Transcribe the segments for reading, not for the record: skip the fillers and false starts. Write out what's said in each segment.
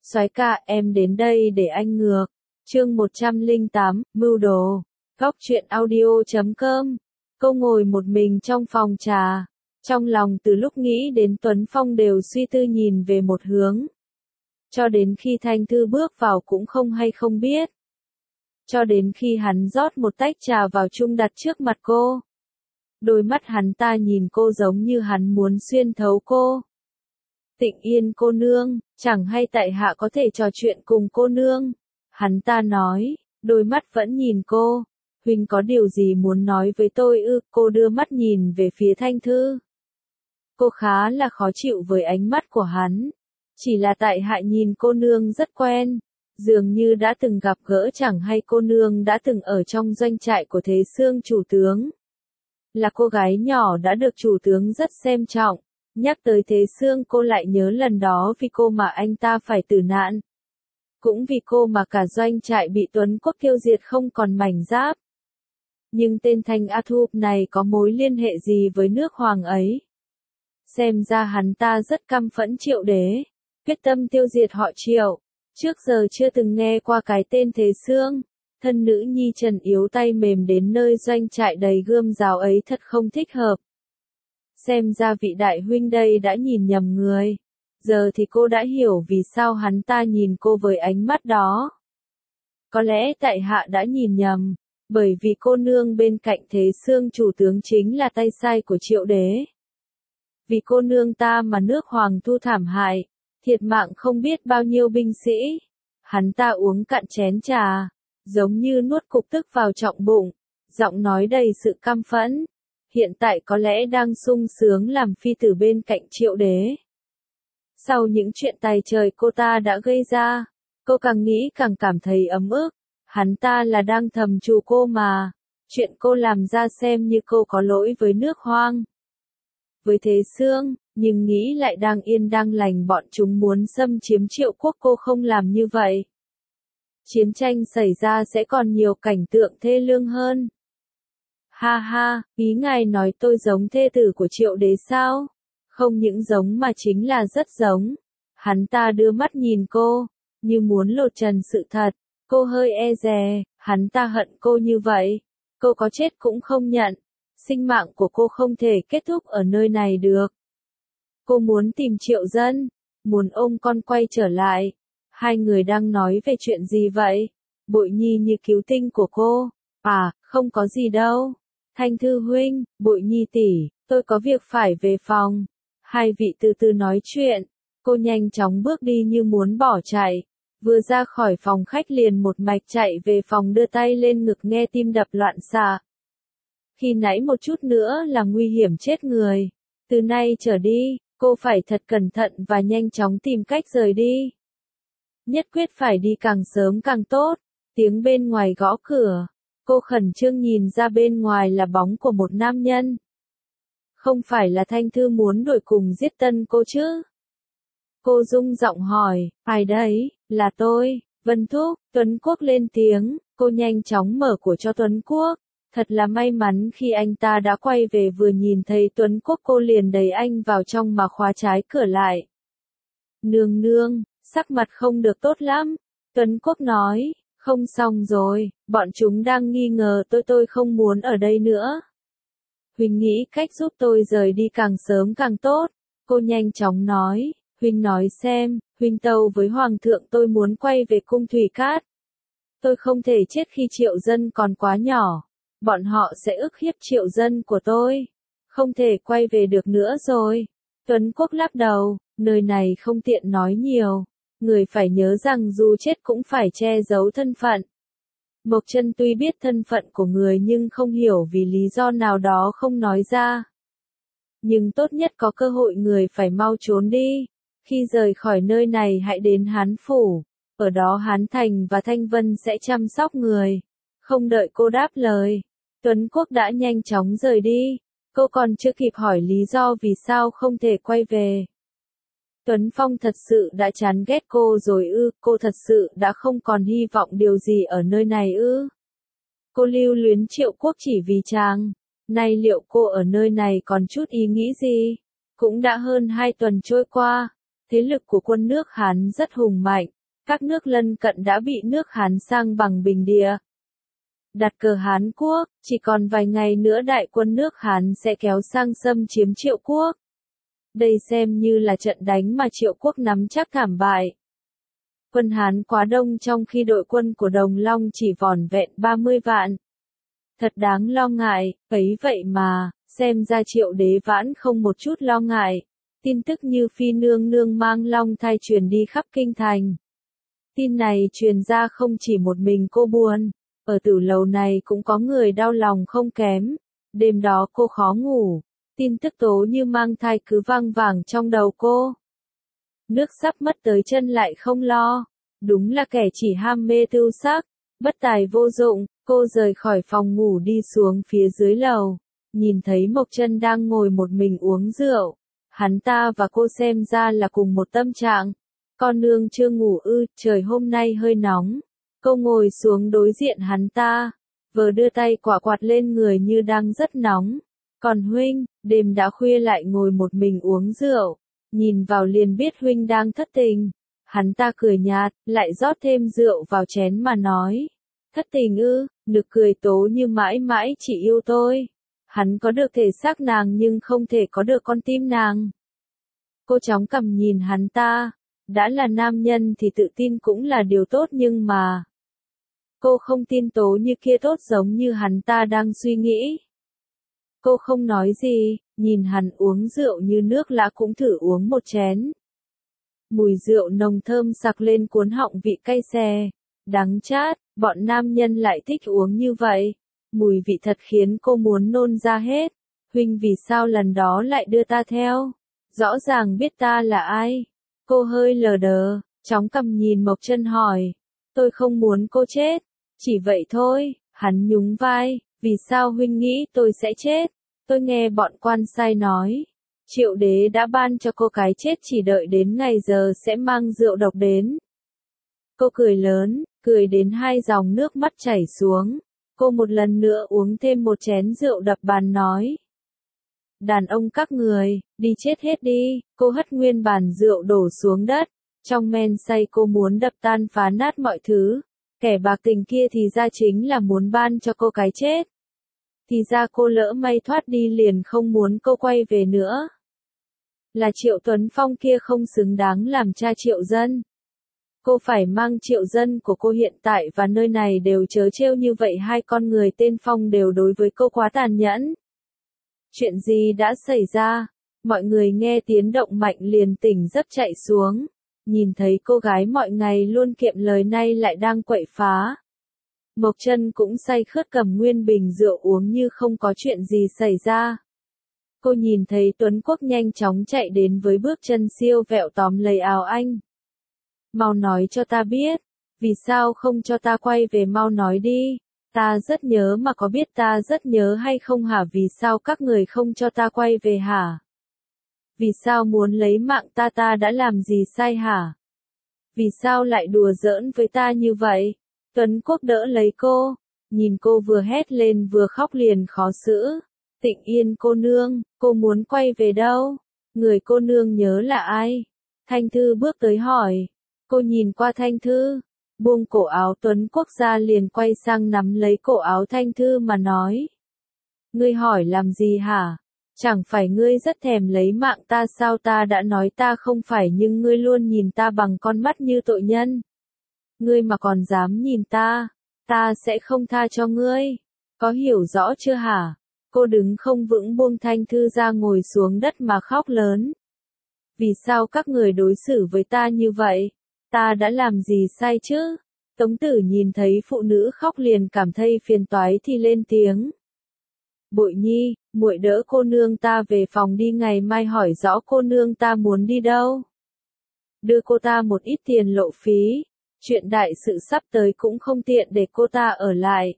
Soái ca, em đến đây để anh ngược. Chương 108, mưu đồ. Góc truyện audio.com. Cô ngồi một mình trong phòng trà. Trong lòng từ lúc nghĩ đến Tuấn Phong đều suy tư nhìn về một hướng. Cho đến khi Thanh Thư bước vào cũng không hay không biết. Cho đến khi hắn rót một tách trà vào chung đặt trước mặt cô. Đôi mắt hắn ta nhìn cô giống như hắn muốn xuyên thấu cô. Tịnh Yên cô nương, chẳng hay tại hạ có thể trò chuyện cùng cô nương. Hắn ta nói, đôi mắt vẫn nhìn cô. Huynh có điều gì muốn nói với tôi ư? Cô đưa mắt nhìn về phía Thanh Thư. Cô khá là khó chịu với ánh mắt của hắn. Chỉ là tại hạ nhìn cô nương rất quen. Dường như đã từng gặp gỡ, chẳng hay cô nương đã từng ở trong doanh trại của Thế Xương chủ tướng. Là cô gái nhỏ đã được chủ tướng rất xem trọng. Nhắc tới Thế Xương cô lại nhớ lần đó vì cô mà anh ta phải tử nạn. Cũng vì cô mà cả doanh trại bị Tuấn Quốc tiêu diệt không còn mảnh giáp. Nhưng tên Thanh A Thu này có mối liên hệ gì với nước Hoàng ấy? Xem ra hắn ta rất căm phẫn Triệu Đế, quyết tâm tiêu diệt họ Triệu. Trước giờ chưa từng nghe qua cái tên Thế Xương. Thân nữ nhi trần yếu tay mềm đến nơi doanh trại đầy gươm giáo ấy thật không thích hợp. Xem ra vị đại huynh đây đã nhìn nhầm người. Giờ thì cô đã hiểu vì sao hắn ta nhìn cô với ánh mắt đó. Có lẽ tại hạ đã nhìn nhầm, bởi vì cô nương bên cạnh Thế Xương chủ tướng chính là tay sai của Triệu Đế. Vì cô nương ta mà nước Hoàng Thu thảm hại, thiệt mạng không biết bao nhiêu binh sĩ. Hắn ta uống cạn chén trà, giống như nuốt cục tức vào trọng bụng, giọng nói đầy sự căm phẫn. Hiện tại có lẽ đang sung sướng làm phi tử bên cạnh Triệu Đế. Sau những chuyện tày trời cô ta đã gây ra, cô càng nghĩ càng cảm thấy ấm ức. Hắn ta là đang thầm trù cô mà. Chuyện cô làm ra xem như cô có lỗi với nước Hoang, với Thế Xương, nhưng nghĩ lại đang yên đang lành bọn chúng muốn xâm chiếm Triệu Quốc, cô không làm như vậy. Chiến tranh xảy ra sẽ còn nhiều cảnh tượng thê lương hơn. Ha ha, ý ngài nói tôi giống thê tử của Triệu Đế sao? Không những giống mà chính là rất giống. Hắn ta đưa mắt nhìn cô, như muốn lột trần sự thật. Cô hơi e dè, hắn ta hận cô như vậy. Cô có chết cũng không nhận. Sinh mạng của cô không thể kết thúc ở nơi này được. Cô muốn tìm Triệu Dân, muốn ôm con quay trở lại. Hai người đang nói về chuyện gì vậy? Bội Nhi như cứu tinh của cô. À, không có gì đâu. Thanh Thư huynh, Bội Nhi tỷ, tôi có việc phải về phòng. Hai vị từ từ nói chuyện. Cô nhanh chóng bước đi như muốn bỏ chạy. Vừa ra khỏi phòng khách liền một mạch chạy về phòng, đưa tay lên ngực nghe tim đập loạn xạ. Khi nãy một chút nữa là nguy hiểm chết người. Từ nay trở đi, cô phải thật cẩn thận và nhanh chóng tìm cách rời đi. Nhất quyết phải đi càng sớm càng tốt. Tiếng bên ngoài gõ cửa. Cô khẩn trương nhìn ra bên ngoài là bóng của một nam nhân. Không phải là Thanh Thư muốn đuổi cùng giết tân cô chứ? Cô rung giọng hỏi, ai đấy? Là tôi, Vân Thúc. Tuấn Quốc lên tiếng, cô nhanh chóng mở cửa cho Tuấn Quốc. Thật là may mắn khi anh ta đã quay về, vừa nhìn thấy Tuấn Quốc cô liền đẩy anh vào trong mà khóa trái cửa lại. Nương nương, sắc mặt không được tốt lắm. Tuấn Quốc nói, không xong rồi, bọn chúng đang nghi ngờ tôi không muốn ở đây nữa. Huynh nghĩ cách giúp tôi rời đi càng sớm càng tốt. Cô nhanh chóng nói, Huynh nói xem, Huynh tâu với Hoàng thượng tôi muốn quay về cung Thủy Cát. Tôi không thể chết khi Triệu Dân còn quá nhỏ. Bọn họ sẽ ức hiếp Triệu Dân của tôi. Không thể quay về được nữa rồi. Tuấn Quốc lắc đầu, nơi này không tiện nói nhiều. Người phải nhớ rằng dù chết cũng phải che giấu thân phận. Mộc Chân tuy biết thân phận của người nhưng không hiểu vì lý do nào đó không nói ra. Nhưng tốt nhất có cơ hội người phải mau trốn đi. Khi rời khỏi nơi này hãy đến Hán Phủ. Ở đó Hán Thành và Thanh Vân sẽ chăm sóc người. Không đợi cô đáp lời, Tuấn Quốc đã nhanh chóng rời đi. Cô còn chưa kịp hỏi lý do vì sao không thể quay về. Tuấn Phong thật sự đã chán ghét cô rồi ư? Cô thật sự đã không còn hy vọng điều gì ở nơi này ư? Cô lưu luyến Triệu Quốc chỉ vì chàng. Nay liệu cô ở nơi này còn chút ý nghĩ gì? Cũng đã hơn 2 tuần trôi qua. Thế lực của quân nước Hán rất hùng mạnh, các nước lân cận đã bị nước Hán sang bằng bình địa. Đặt cờ Hán Quốc, chỉ còn vài ngày nữa đại quân nước Hán sẽ kéo sang xâm chiếm Triệu Quốc. Đây xem như là trận đánh mà Triệu Quốc nắm chắc thảm bại. Quân Hán quá đông trong khi đội quân của Đồng Long chỉ vỏn vẹn 30 vạn. Thật đáng lo ngại, ấy vậy mà, xem ra Triệu Đế Vãn không một chút lo ngại. Tin tức như Phi nương nương mang long thai truyền đi khắp kinh thành. Tin này truyền ra không chỉ một mình cô buồn, ở tử lầu này cũng có người đau lòng không kém. Đêm đó cô khó ngủ, tin tức Tố Như mang thai cứ vang vẳng trong đầu cô. Nước sắp mất tới chân lại không lo, đúng là kẻ chỉ ham mê tưu sắc, bất tài vô dụng. Cô rời khỏi phòng ngủ đi xuống phía dưới lầu, nhìn thấy Mộc Chân đang ngồi một mình uống rượu. Hắn ta và cô xem ra là cùng một tâm trạng. Con nương chưa ngủ ư, trời hôm nay hơi nóng. Cô ngồi xuống đối diện hắn ta, vừa đưa tay quả quạt lên người như đang rất nóng. Còn huynh, đêm đã khuya lại ngồi một mình uống rượu, nhìn vào liền biết huynh đang thất tình. Hắn ta cười nhạt, lại rót thêm rượu vào chén mà nói. Thất tình ư, nực cười Tố Như mãi mãi chỉ yêu tôi. Hắn có được thể xác nàng nhưng không thể có được con tim nàng. Cô chóng cằm nhìn hắn ta. Đã là nam nhân thì tự tin cũng là điều tốt nhưng mà. Cô không tin Tố Như kia tốt giống như hắn ta đang suy nghĩ. Cô không nói gì, nhìn hắn uống rượu như nước lã cũng thử uống một chén. Mùi rượu nồng thơm sặc lên cuốn họng vị cay xè, đắng chát, bọn nam nhân lại thích uống như vậy. Mùi vị thật khiến cô muốn nôn ra hết. Huynh vì sao lần đó lại đưa ta theo? Rõ ràng biết ta là ai. Cô hơi lờ đờ, chóng cằm nhìn Mộc Chân hỏi. Tôi không muốn cô chết. Chỉ vậy thôi, hắn nhún vai. Vì sao huynh nghĩ tôi sẽ chết? Tôi nghe bọn quan sai nói. Triệu Đế đã ban cho cô cái chết chỉ đợi đến ngày giờ sẽ mang rượu độc đến. Cô cười lớn, cười đến hai dòng nước mắt chảy xuống. Cô một lần nữa uống thêm một chén rượu đập bàn nói. Đàn ông các người, đi chết hết đi. Cô hất nguyên bàn rượu đổ xuống đất. Trong men say cô muốn đập tan phá nát mọi thứ. Kẻ bạc tình kia thì ra chính là muốn ban cho cô cái chết. Thì ra cô lỡ may thoát đi liền không muốn cô quay về nữa. Là Triệu Tuấn Phong kia không xứng đáng làm cha Triệu Dân. Cô phải mang Triệu Dân của cô hiện tại và nơi này đều trớ trêu như vậy. Hai con người tên Phong đều đối với cô quá tàn nhẫn. Chuyện gì đã xảy ra? Mọi người nghe tiếng động mạnh liền tỉnh giấc chạy xuống. Nhìn thấy cô gái mọi ngày luôn kiệm lời nay lại đang quậy phá. Mộc Chân cũng say khướt cầm nguyên bình rượu uống như không có chuyện gì xảy ra. Cô nhìn thấy Tuấn Quốc nhanh chóng chạy đến với bước chân siêu vẹo tóm lấy áo anh. Mau nói cho ta biết, vì sao không cho ta quay về mau nói đi, ta rất nhớ mà có biết ta rất nhớ hay không hả? Vì sao các người không cho ta quay về hả? Vì sao muốn lấy mạng ta? Ta đã làm gì sai hả? Vì sao lại đùa giỡn với ta như vậy? Tuấn Quốc đỡ lấy cô, nhìn cô vừa hét lên vừa khóc liền khó xử. Tịnh Yên cô nương, cô muốn quay về đâu? Người cô nương nhớ là ai? Thanh Thư bước tới hỏi. Cô nhìn qua Thanh Thư, buông cổ áo Tuấn Quốc ra liền quay sang nắm lấy cổ áo Thanh Thư mà nói. Ngươi hỏi làm gì hả? Chẳng phải ngươi rất thèm lấy mạng ta sao? Ta đã nói ta không phải nhưng ngươi luôn nhìn ta bằng con mắt như tội nhân. Ngươi mà còn dám nhìn ta sẽ không tha cho ngươi. Có hiểu rõ chưa hả? Cô đứng không vững buông Thanh Thư ra ngồi xuống đất mà khóc lớn. Vì sao các người đối xử với ta như vậy? Ta đã làm gì sai chứ? Tống Tử nhìn thấy phụ nữ khóc liền cảm thấy phiền toái thì lên tiếng. Bội Nhi, muội đỡ cô nương ta về phòng đi, ngày mai hỏi rõ cô nương ta muốn đi đâu. Đưa cô ta một ít tiền lộ phí. Chuyện đại sự sắp tới cũng không tiện để cô ta ở lại.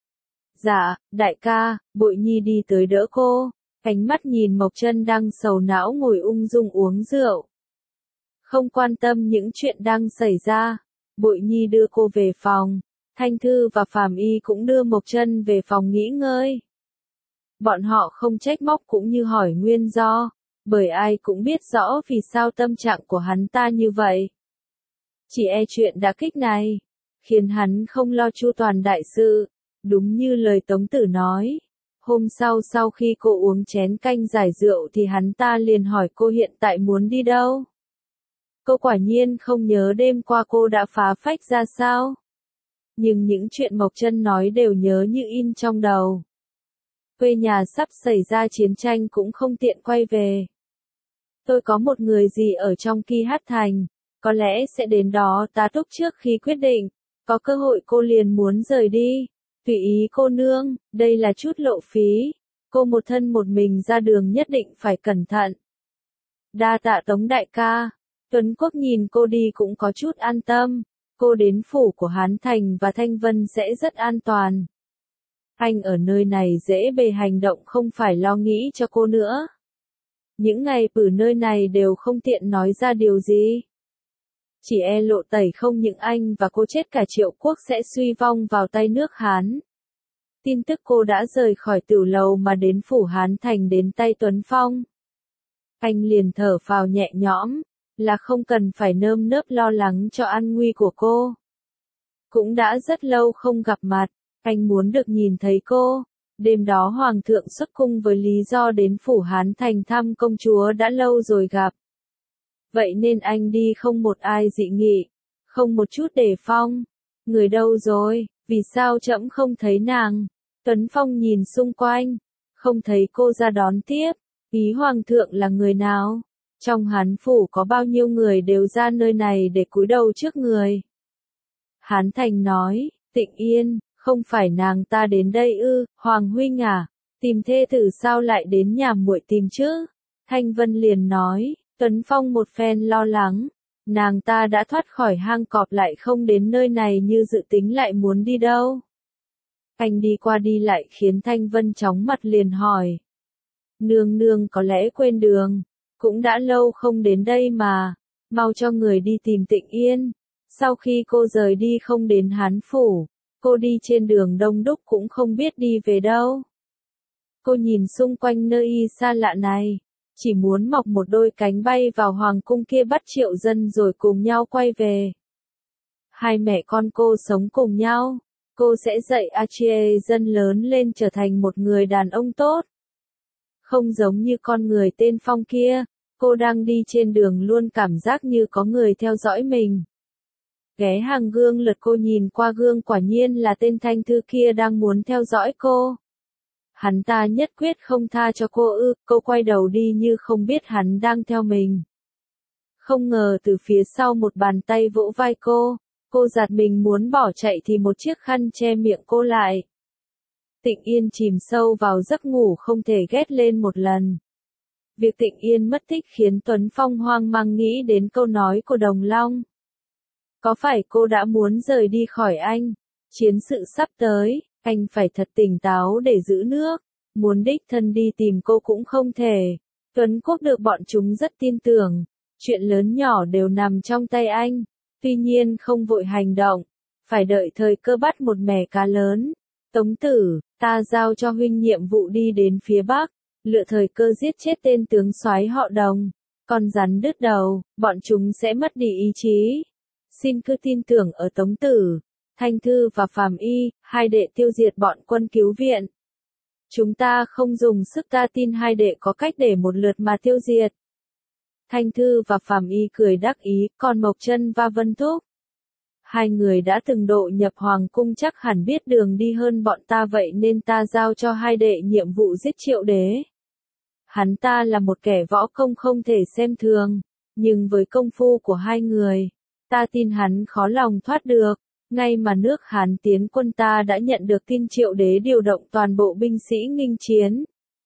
Dạ, đại ca. Bội Nhi đi tới đỡ cô. Ánh mắt nhìn Mộc Chân đang sầu não ngồi ung dung uống rượu. Không quan tâm những chuyện đang xảy ra. Bội Nhi đưa cô về phòng. Thanh Thư và Phàm Y cũng đưa Mộc Chân về phòng nghỉ ngơi. Bọn họ không trách móc cũng như hỏi nguyên do. Bởi ai cũng biết rõ vì sao tâm trạng của hắn ta như vậy. Chỉ chuyện đả kích này, khiến hắn không lo chu toàn đại sự, đúng như lời Tống Tử nói. Hôm sau khi cô uống chén canh giải rượu thì hắn ta liền hỏi cô hiện tại muốn đi đâu. Cô quả nhiên không nhớ đêm qua cô đã phá phách ra sao. Nhưng những chuyện Mộc Chân nói đều nhớ như in trong đầu. Quê nhà sắp xảy ra chiến tranh cũng không tiện quay về. Tôi có một người gì ở trong Ki Hát Thành, có lẽ sẽ đến đó tá túc trước khi quyết định, có cơ hội cô liền muốn rời đi. Tùy ý cô nương, đây là chút lộ phí, cô một thân một mình ra đường nhất định phải cẩn thận. Đa tạ Tống đại ca, Tuấn Quốc nhìn cô đi cũng có chút an tâm, cô đến phủ của Hán Thành và Thanh Vân sẽ rất an toàn. Anh ở nơi này dễ bề hành động không phải lo nghĩ cho cô nữa. Những ngày ở nơi này đều không tiện nói ra điều gì. Chỉ lộ tẩy không những anh và cô chết cả Triệu quốc sẽ suy vong vào tay nước Hán. Tin tức cô đã rời khỏi Tửu Lầu mà đến phủ Hán Thành đến tay Tuấn Phong. Anh liền thở phào nhẹ nhõm, là không cần phải nơm nớp lo lắng cho an nguy của cô. Cũng đã rất lâu không gặp mặt, anh muốn được nhìn thấy cô. Đêm đó Hoàng thượng xuất cung với lý do đến phủ Hán Thành thăm công chúa đã lâu rồi gặp. Vậy nên anh đi không một ai dị nghị, không một chút đề phong. Người đâu rồi, vì sao trẫm không thấy nàng? Tuấn Phong nhìn xung quanh, không thấy cô ra đón tiếp. Ý Hoàng thượng là người nào? Trong Hán phủ có bao nhiêu người đều ra nơi này để cúi đầu trước người? Hán Thành nói, Tịnh Yên, không phải nàng ta đến đây ư? Hoàng huynh à, tìm thê tử sao lại đến nhà muội tìm chứ? Thanh Vân liền nói. Tuấn Phong một phen lo lắng, nàng ta đã thoát khỏi hang cọp lại không đến nơi này như dự tính lại muốn đi đâu. Anh đi qua đi lại khiến Thanh Vân chóng mặt liền hỏi. Nương nương có lẽ quên đường, cũng đã lâu không đến đây mà, mau cho người đi tìm Tịnh Yên. Sau khi cô rời đi không đến Hán phủ, cô đi trên đường đông đúc cũng không biết đi về đâu. Cô nhìn xung quanh nơi xa lạ này. Chỉ muốn mọc một đôi cánh bay vào hoàng cung kia bắt Triệu Dân rồi cùng nhau quay về. Hai mẹ con cô sống cùng nhau, cô sẽ dạy Triệu Dân lớn lên trở thành một người đàn ông tốt. Không giống như con người tên Phong kia, cô đang đi trên đường luôn cảm giác như có người theo dõi mình. Ghé hàng gương lượt cô nhìn qua gương quả nhiên là tên Thanh Thư kia đang muốn theo dõi cô. Hắn ta nhất quyết không tha cho cô ư, cô quay đầu đi như không biết hắn đang theo mình. Không ngờ từ phía sau một bàn tay vỗ vai cô giật mình muốn bỏ chạy thì một chiếc khăn che miệng cô lại. Tịnh Yên chìm sâu vào giấc ngủ không thể ghét lên một lần. Việc Tịnh Yên mất tích khiến Tuấn Phong hoang mang nghĩ đến câu nói của Đồng Long. Có phải cô đã muốn rời đi khỏi anh? Chiến sự sắp tới. Anh phải thật tỉnh táo để giữ nước, muốn đích thân đi tìm cô cũng không thể. Tuấn Quốc được bọn chúng rất tin tưởng, chuyện lớn nhỏ đều nằm trong tay anh, tuy nhiên không vội hành động, phải đợi thời cơ bắt một mẻ cá lớn. Tống Tử, ta giao cho huynh nhiệm vụ đi đến phía Bắc, lựa thời cơ giết chết tên tướng soái họ Đồng, còn rắn đứt đầu, bọn chúng sẽ mất đi ý chí. Xin cứ tin tưởng ở Tống Tử. Thanh Thư và Phàm Y, hai đệ tiêu diệt bọn quân cứu viện. Chúng ta không dùng sức, ta tin hai đệ có cách để một lượt mà tiêu diệt. Thanh Thư và Phàm Y cười đắc ý, còn Mộc Chân và Vân Thúc. Hai người đã từng độ nhập hoàng cung chắc hẳn biết đường đi hơn bọn ta vậy nên ta giao cho hai đệ nhiệm vụ giết Triệu Đế. Hắn ta là một kẻ võ công không thể xem thường, nhưng với công phu của hai người, ta tin hắn khó lòng thoát được. Ngay mà nước Hán tiến quân ta đã nhận được tin Triệu Đế điều động toàn bộ binh sĩ nghênh chiến.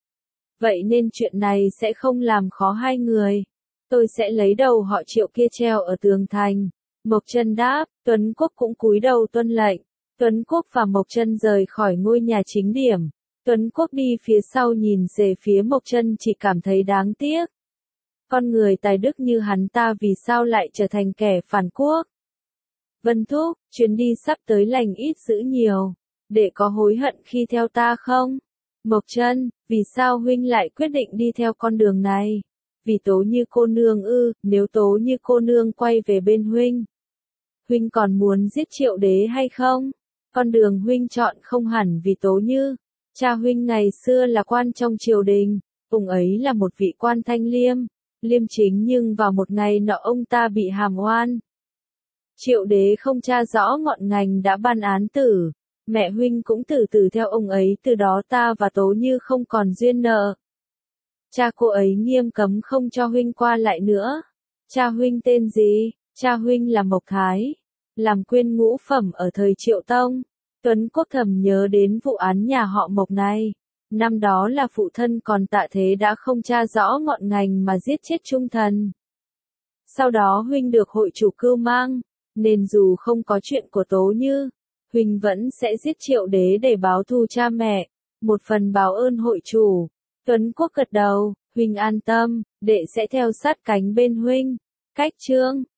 Vậy nên chuyện này sẽ không làm khó hai người. Tôi sẽ lấy đầu họ Triệu kia treo ở tường thành. Mộc Chân đáp, Tuấn Quốc cũng cúi đầu tuân lệnh. Tuấn Quốc và Mộc Chân rời khỏi ngôi nhà chính điểm. Tuấn Quốc đi phía sau nhìn về phía Mộc Chân chỉ cảm thấy đáng tiếc. Con người tài đức như hắn ta vì sao lại trở thành kẻ phản quốc? Vân Thúc, chuyến đi sắp tới lành ít dữ nhiều, để có hối hận khi theo ta không? Mộc Chân, vì sao huynh lại quyết định đi theo con đường này? Vì Tố Như cô nương ư? Nếu Tố Như cô nương quay về bên huynh, huynh còn muốn giết Triệu Đế hay không? Con đường huynh chọn không hẳn vì Tố Như. Cha huynh ngày xưa là quan trong triều đình, ông ấy là một vị quan thanh liêm, liêm chính, nhưng vào một ngày nọ ông ta bị hàm oan. Triệu Đế không tra rõ ngọn ngành đã ban án tử. Mẹ huynh cũng từ từ theo ông ấy, từ đó ta và Tố Như không còn duyên nợ. Cha cô ấy nghiêm cấm không cho huynh qua lại nữa. Cha huynh tên gì? Cha huynh là Mộc Thái, làm quyên ngũ phẩm ở thời Triệu Tông. Tuấn Quốc thầm nhớ đến vụ án nhà họ Mộc này. Năm đó là phụ thân còn Tạ Thế đã không tra rõ ngọn ngành mà giết chết Trung Thần. Sau đó huynh được hội chủ cưu mang, nên dù không có chuyện của Tố Như, huynh vẫn sẽ giết Triệu Đế để báo thù cha mẹ, một phần báo ơn hội chủ. Tuấn Quốc gật đầu, huynh an tâm, đệ sẽ theo sát cánh bên huynh. Cách chương